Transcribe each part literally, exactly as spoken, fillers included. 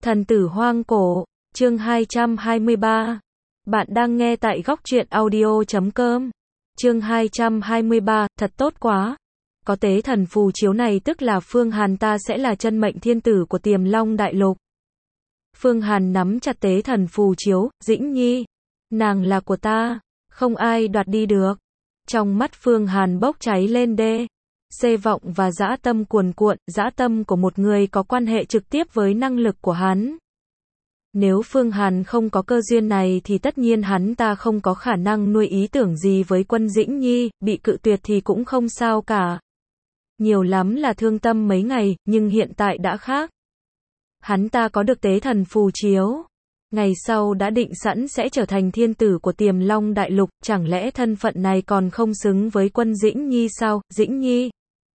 Thần tử hoang cổ, chương hai trăm hai mươi ba. Bạn đang nghe tại góc truyện audio chấm com. Chương hai trăm hai mươi ba, thật tốt quá. Có tế thần phù chiếu này tức là Phương Hàn ta sẽ là chân mệnh thiên tử của Tiềm Long Đại Lục. Phương Hàn nắm chặt tế thần phù chiếu, Dĩnh Nhi. Nàng là của ta, không ai đoạt đi được. Trong mắt Phương Hàn bốc cháy lên đê. Xê vọng và dã tâm cuồn cuộn, dã tâm của một người có quan hệ trực tiếp với năng lực của hắn. Nếu Phương Hàn không có cơ duyên này thì tất nhiên hắn ta không có khả năng nuôi ý tưởng gì với Quân Dĩnh Nhi, bị cự tuyệt thì cũng không sao cả. Nhiều lắm là thương tâm mấy ngày, nhưng hiện tại đã khác. Hắn ta có được tế thần phù chiếu. Ngày sau đã định sẵn sẽ trở thành thiên tử của Tiềm Long Đại Lục, chẳng lẽ thân phận này còn không xứng với Quân Dĩnh Nhi sao? Dĩnh Nhi,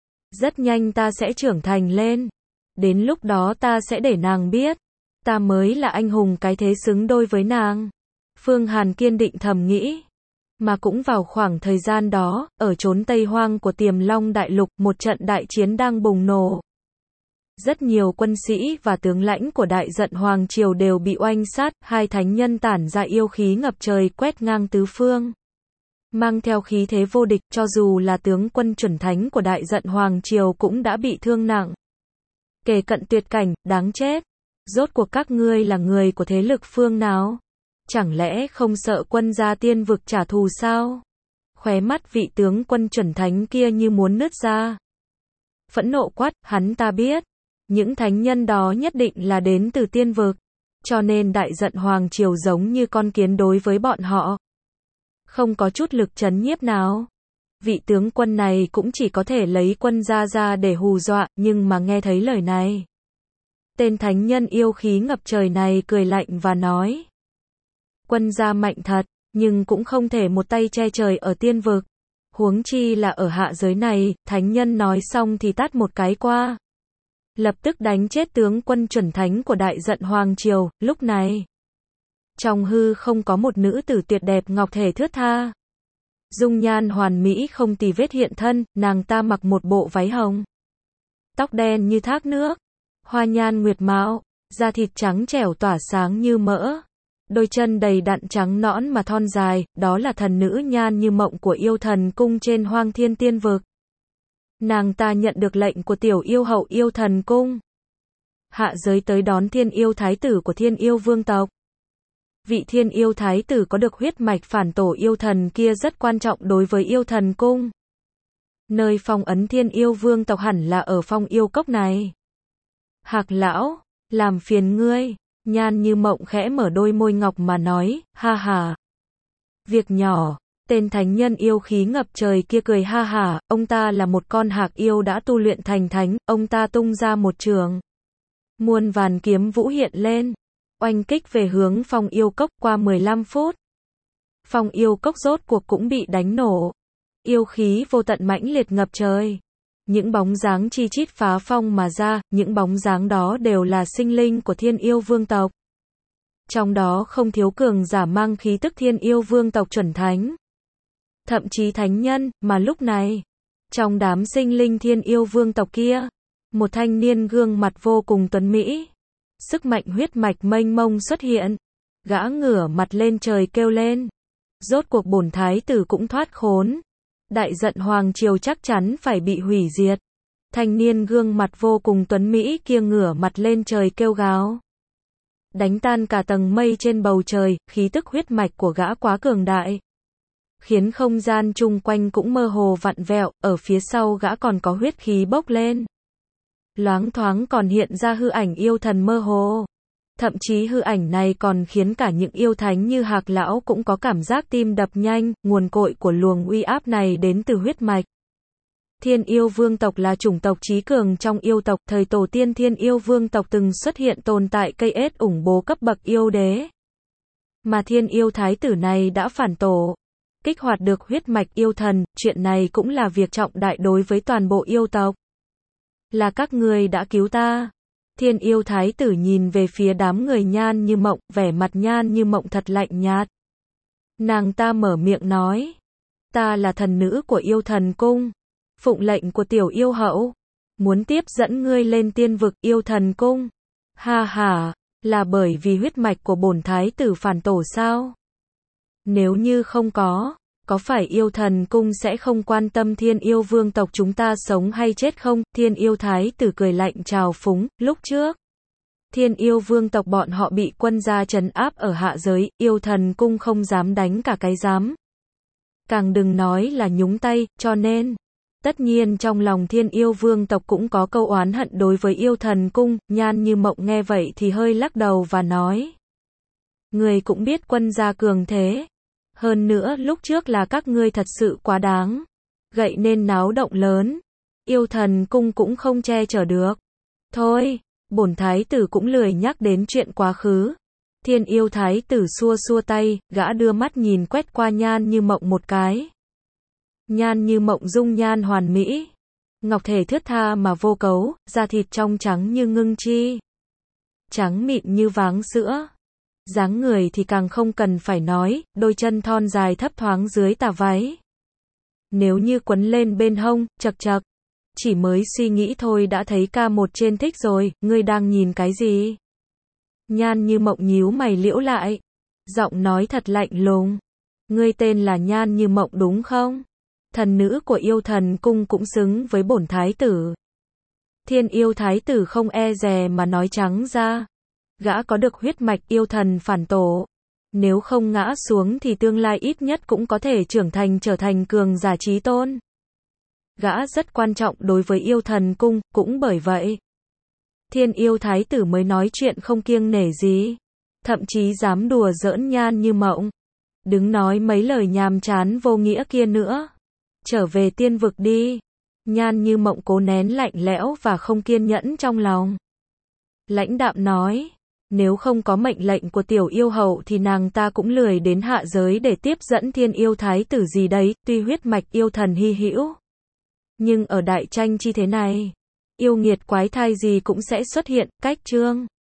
rất nhanh ta sẽ trưởng thành lên. Đến lúc đó ta sẽ để nàng biết, ta mới là anh hùng cái thế xứng đôi với nàng. Phương Hàn kiên định thầm nghĩ. Mà cũng vào khoảng thời gian đó, ở chốn Tây Hoang của Tiềm Long Đại Lục, một trận đại chiến đang bùng nổ. Rất nhiều quân sĩ và tướng lãnh của Đại Giận Hoàng Triều đều bị oanh sát, hai thánh nhân tản ra yêu khí ngập trời quét ngang tứ phương. Mang theo khí thế vô địch, cho dù là tướng quân chuẩn thánh của Đại Giận Hoàng Triều cũng đã bị thương nặng. Kề cận tuyệt cảnh, đáng chết. Rốt cuộc các ngươi là người của thế lực phương nào? Chẳng lẽ không sợ quân gia tiên vực trả thù sao? Khóe mắt vị tướng quân chuẩn thánh kia như muốn nứt ra. Phẫn nộ quát, hắn ta biết. Những thánh nhân đó nhất định là đến từ tiên vực. Cho nên Đại Giận Hoàng Triều giống như con kiến đối với bọn họ. Không có chút lực trấn nhiếp nào. Vị tướng quân này cũng chỉ có thể lấy quân gia ra để hù dọa, nhưng mà nghe thấy lời này. Tên thánh nhân yêu khí ngập trời này cười lạnh và nói. Quân gia mạnh thật, nhưng cũng không thể một tay che trời ở tiên vực. Huống chi là ở hạ giới này, thánh nhân nói xong thì tát một cái qua. Lập tức đánh chết tướng quân chuẩn thánh của Đại Giận Hoàng Triều, lúc này. Trong hư không có một nữ tử tuyệt đẹp ngọc thể thướt tha. Dung nhan hoàn mỹ không tì vết hiện thân, nàng ta mặc một bộ váy hồng. Tóc đen như thác nước. Hoa nhan nguyệt mạo, da thịt trắng trẻo tỏa sáng như mỡ. Đôi chân đầy đặn trắng nõn mà thon dài, đó là thần nữ nhan như mộng của yêu thần cung trên Hoang Thiên Tiên Vực. Nàng ta nhận được lệnh của tiểu yêu hậu yêu thần cung. Hạ giới tới đón thiên yêu thái tử của thiên yêu vương tộc. Vị thiên yêu thái tử có được huyết mạch phản tổ yêu thần kia rất quan trọng đối với yêu thần cung. Nơi phong ấn thiên yêu vương tộc hẳn là ở phong yêu cốc này. Hạc lão, làm phiền ngươi. Nhan như mộng khẽ mở đôi môi ngọc mà nói, ha ha. Việc nhỏ, tên thánh nhân yêu khí ngập trời kia cười ha ha, ông ta là một con hạc yêu đã tu luyện thành thánh, ông ta tung ra một trường. Muôn vàn kiếm vũ hiện lên, oanh kích về hướng phong yêu cốc qua mười lăm phút. Phong yêu cốc rốt cuộc cũng bị đánh nổ. Yêu khí vô tận mãnh liệt ngập trời. Những bóng dáng chi chít phá phong mà ra, những bóng dáng đó đều là sinh linh của thiên yêu vương tộc. Trong đó không thiếu cường giả mang khí tức thiên yêu vương tộc chuẩn thánh. Thậm chí thánh nhân, mà lúc này, trong đám sinh linh thiên yêu vương tộc kia, một thanh niên gương mặt vô cùng tuấn mỹ. Sức mạnh huyết mạch mênh mông xuất hiện. Gã ngửa mặt lên trời kêu lên. Rốt cuộc bổn thái tử cũng thoát khốn. Đại Giận Hoàng Triều chắc chắn phải bị hủy diệt. Thanh niên gương mặt vô cùng tuấn mỹ kia ngửa mặt lên trời kêu gào. Đánh tan cả tầng mây trên bầu trời, khí tức huyết mạch của gã quá cường đại. Khiến không gian chung quanh cũng mơ hồ vặn vẹo, ở phía sau gã còn có huyết khí bốc lên. Loáng thoáng còn hiện ra hư ảnh yêu thần mơ hồ. Thậm chí hư ảnh này còn khiến cả những yêu thánh như Hạc lão cũng có cảm giác tim đập nhanh, nguồn cội của luồng uy áp này đến từ huyết mạch. Thiên yêu vương tộc là chủng tộc chí cường trong yêu tộc, thời tổ tiên thiên yêu vương tộc từng xuất hiện tồn tại cây ết ủng bố cấp bậc yêu đế. Mà thiên yêu thái tử này đã phản tổ, kích hoạt được huyết mạch yêu thần, chuyện này cũng là việc trọng đại đối với toàn bộ yêu tộc. Là các ngươi đã cứu ta. Thiên yêu thái tử nhìn về phía đám người nhan như mộng, vẻ mặt nhan như mộng thật lạnh nhạt. Nàng ta mở miệng nói. Ta là thần nữ của yêu thần cung. Phụng lệnh của tiểu yêu hậu. Muốn tiếp dẫn ngươi lên tiên vực yêu thần cung. Ha ha, Là bởi vì huyết mạch của bổn thái tử phản tổ sao? Nếu như không có, có phải yêu thần cung sẽ không quan tâm thiên yêu vương tộc chúng ta sống hay chết không? Thiên yêu thái tử cười lạnh trào phúng, lúc trước. Thiên yêu vương tộc bọn họ bị quân gia trấn áp ở hạ giới, yêu thần cung không dám đánh cả cái dám. Càng đừng nói là nhúng tay, cho nên, tất nhiên trong lòng thiên yêu vương tộc cũng có câu oán hận đối với yêu thần cung. Nhan Như Mộng nghe vậy thì hơi lắc đầu và nói. Người cũng biết quân gia cường thế. Hơn nữa lúc trước là các ngươi thật sự quá đáng. Gậy nên náo động lớn. Yêu thần cung cũng không che chở được. Thôi, bổn thái tử cũng lười nhắc đến chuyện quá khứ. Thiên yêu thái tử xua xua tay, gã đưa mắt nhìn quét qua Nhan Như Mộng một cái. Nhan Như Mộng dung nhan hoàn mỹ. Ngọc thể thướt tha mà vô cấu, da thịt trong trắng như ngưng chi. Trắng mịn như váng sữa. Dáng người thì càng không cần phải nói, đôi chân thon dài thấp thoáng dưới tà váy. Nếu như quấn lên bên hông, chật chật. Chỉ mới suy nghĩ thôi đã thấy ca một trên thích rồi, ngươi đang nhìn cái gì? Nhan Như Mộng nhíu mày liễu lại. Giọng nói thật lạnh lùng. Ngươi tên là Nhan Như Mộng đúng không? Thần nữ của yêu thần cung cũng xứng với bổn thái tử. Thiên yêu thái tử không e dè mà nói trắng ra. Gã có được huyết mạch yêu thần phản tổ. Nếu không ngã xuống thì tương lai ít nhất cũng có thể trưởng thành trở thành cường giả chí tôn. Gã rất quan trọng đối với yêu thần cung, cũng bởi vậy. Thiên yêu thái tử mới nói chuyện không kiêng nể gì. Thậm chí dám đùa giỡn Nhan Như Mộng. Đừng nói mấy lời nhàm chán vô nghĩa kia nữa. Trở về tiên vực đi. Nhan Như Mộng cố nén lạnh lẽo và không kiên nhẫn trong lòng. Lãnh đạm nói. Nếu không có mệnh lệnh của tiểu yêu hậu thì nàng ta cũng lười đến hạ giới để tiếp dẫn thiên yêu thái tử gì đấy, tuy huyết mạch yêu thần hy hữu. Nhưng ở đại tranh chi thế này, yêu nghiệt quái thai gì cũng sẽ xuất hiện, cách chương.